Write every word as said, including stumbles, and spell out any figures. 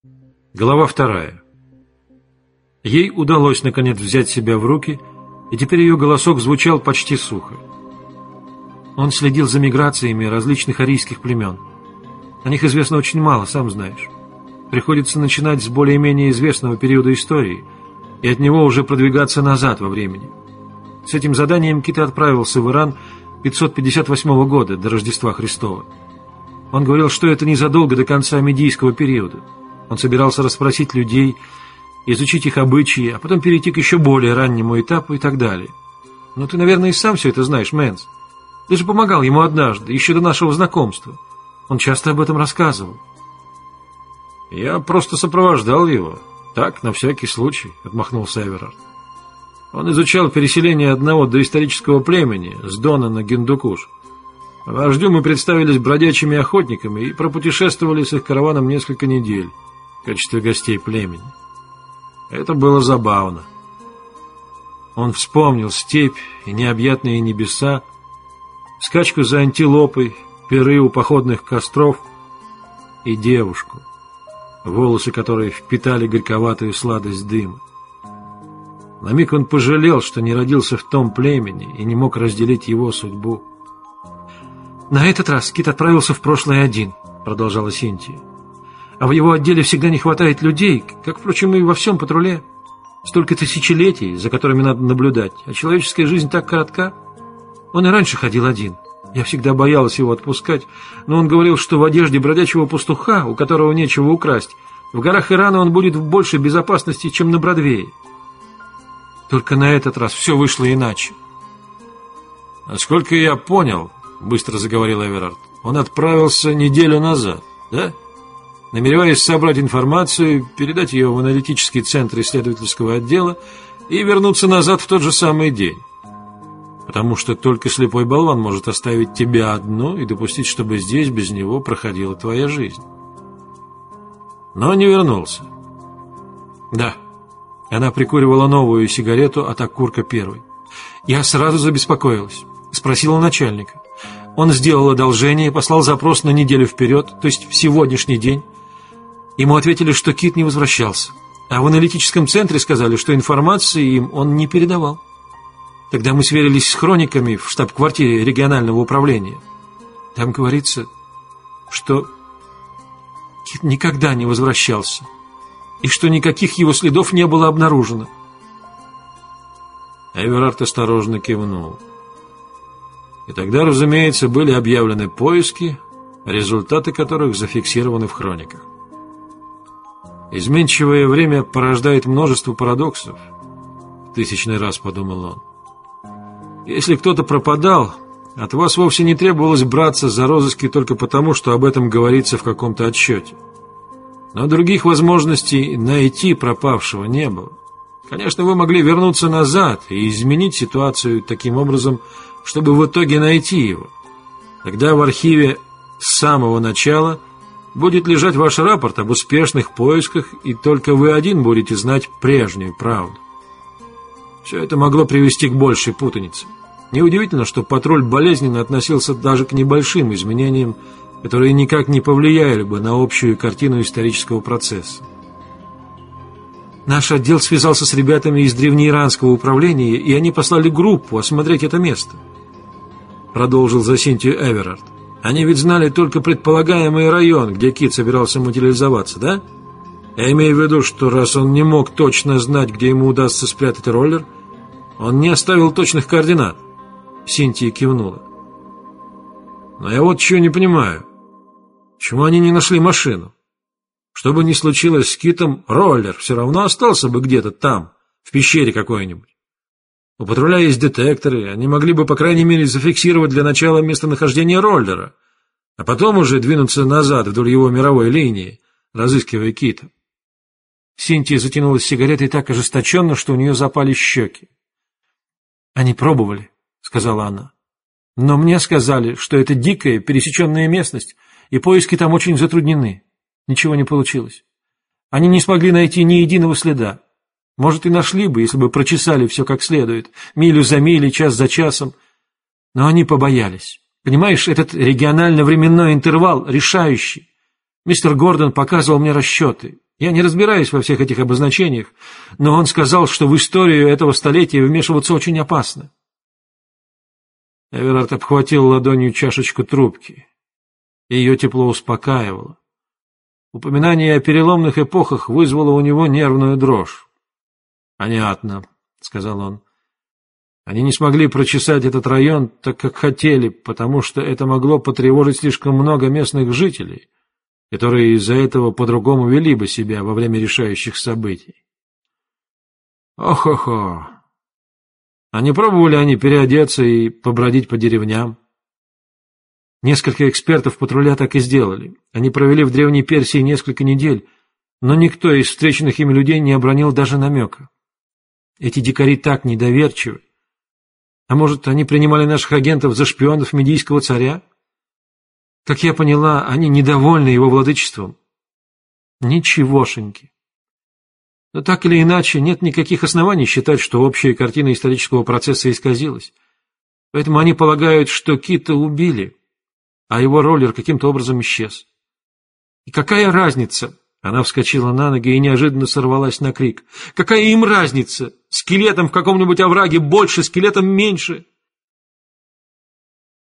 Глава вторая. Ей удалось, наконец, взять себя в руки, и теперь ее голосок звучал почти сухо. Он следил за миграциями различных арийских племен. О них известно очень мало, сам знаешь. Приходится начинать с более-менее известного периода истории, и от него уже продвигаться назад во времени. С этим заданием Кит отправился в Иран пятьсот пятьдесят восьмого года, до Рождества Христова. Он говорил, что это незадолго до конца медийского периода. Он собирался расспросить людей, изучить их обычаи, а потом перейти к еще более раннему этапу и так далее. Но ты, наверное, и сам все это знаешь, Мэнс. Ты же помогал ему однажды, еще до нашего знакомства. Он часто об этом рассказывал. Я просто сопровождал его. Так, на всякий случай, отмахнулся Эверард. Он изучал переселение одного доисторического племени с Дона на Гиндукуш. Вождю мы представились бродячими охотниками и пропутешествовали с их караваном несколько недель в качестве гостей племени. Это было забавно. Он вспомнил степь и необъятные небеса, скачку за антилопой, пиры у походных костров и девушку, волосы которой впитали горьковатую сладость дыма. На миг он пожалел, что не родился в том племени и не мог разделить его судьбу. «На этот раз Кит отправился в прошлое один», — продолжала Синтия. «А в его отделе всегда не хватает людей, как, впрочем, и во всем патруле. Столько тысячелетий, за которыми надо наблюдать, а человеческая жизнь так коротка. Он и раньше ходил один. Я всегда боялась его отпускать, но он говорил, что в одежде бродячего пастуха, у которого нечего украсть, в горах Ирана он будет в большей безопасности, чем на Бродвее. Только на этот раз все вышло иначе». «Насколько я понял, — быстро заговорил Эверард, — он отправился неделю назад, да? Намереваясь собрать информацию, передать ее в аналитический центр исследовательского отдела и вернуться назад в тот же самый день. Потому что только слепой болван может оставить тебя одну и допустить, чтобы здесь без него проходила твоя жизнь. Но не вернулся». «Да». Она прикуривала новую сигарету от окурка первой. «Я сразу забеспокоилась. Спросила начальника. Он сделал одолжение и послал запрос на неделю вперед, то есть в сегодняшний день. Ему ответили, что Кит не возвращался. А в аналитическом центре сказали, что информации им он не передавал. Тогда мы сверились с хрониками в штаб-квартире регионального управления. Там говорится, что Кит никогда не возвращался, и что никаких его следов не было обнаружено». Эверард осторожно кивнул. И тогда, разумеется, были объявлены поиски, результаты которых зафиксированы в хрониках. «Изменчивое время порождает множество парадоксов», — в тысячный раз подумал он. «Если кто-то пропадал, от вас вовсе не требовалось браться за розыски только потому, что об этом говорится в каком-то отчете. Но других возможностей найти пропавшего не было. Конечно, вы могли вернуться назад и изменить ситуацию таким образом, чтобы в итоге найти его. Тогда в архиве с самого начала будет лежать ваш рапорт об успешных поисках, и только вы один будете знать прежнюю правду. Все это могло привести к большей путанице. Неудивительно, что патруль болезненно относился даже к небольшим изменениям, которые никак не повлияли бы на общую картину исторического процесса. Наш отдел связался с ребятами из древнеиранского управления, и они послали группу осмотреть это место», — продолжил за Синтию Эверард. «Они ведь знали только предполагаемый район, где Кит собирался материализоваться, да? Я имею в виду, что раз он не мог точно знать, где ему удастся спрятать роллер, он не оставил точных координат». Синтия кивнула. «Но я вот чего не понимаю. Почему они не нашли машину? Что бы ни случилось с Китом, роллер все равно остался бы где-то там, в пещере какой-нибудь. У патруля есть детекторы, они могли бы, по крайней мере, зафиксировать для начала местонахождение роллера, а потом уже двинуться назад вдоль его мировой линии, разыскивая Кита». Синтия затянулась сигаретой так ожесточенно, что у нее запали щеки. «Они пробовали», — сказала она. «Но мне сказали, что это дикая пересеченная местность, и поиски там очень затруднены. Ничего не получилось. Они не смогли найти ни единого следа. Может, и нашли бы, если бы прочесали все как следует, милю за милей, час за часом. Но они побоялись. Понимаешь, этот регионально-временной интервал решающий. Мистер Гордон показывал мне расчеты. Я не разбираюсь во всех этих обозначениях, но он сказал, что в историю этого столетия вмешиваться очень опасно. Эверард обхватил ладонью чашечку трубки. Ее тепло успокаивало. Упоминание о переломных эпохах вызвало у него нервную дрожь. «Понятно», — сказал он. «Они не смогли прочесать этот район так, как хотели, потому что это могло потревожить слишком много местных жителей, которые из-за этого по-другому вели бы себя во время решающих событий». «Ох-охо! А не пробовали они переодеться и побродить по деревням?» Несколько экспертов патруля так и сделали. Они провели в Древней Персии несколько недель, но никто из встреченных ими людей не обронил даже намека. Эти дикари так недоверчивы. А может, они принимали наших агентов за шпионов медийского царя? Как я поняла, они недовольны его владычеством. Ничегошеньки. Но так или иначе, нет никаких оснований считать, что общая картина исторического процесса исказилась. Поэтому они полагают, что Кита убили, а его роллер каким-то образом исчез. И какая разница? Она вскочила на ноги и неожиданно сорвалась на крик. Какая им разница? Скелетом в каком-нибудь овраге больше, скелетом меньше.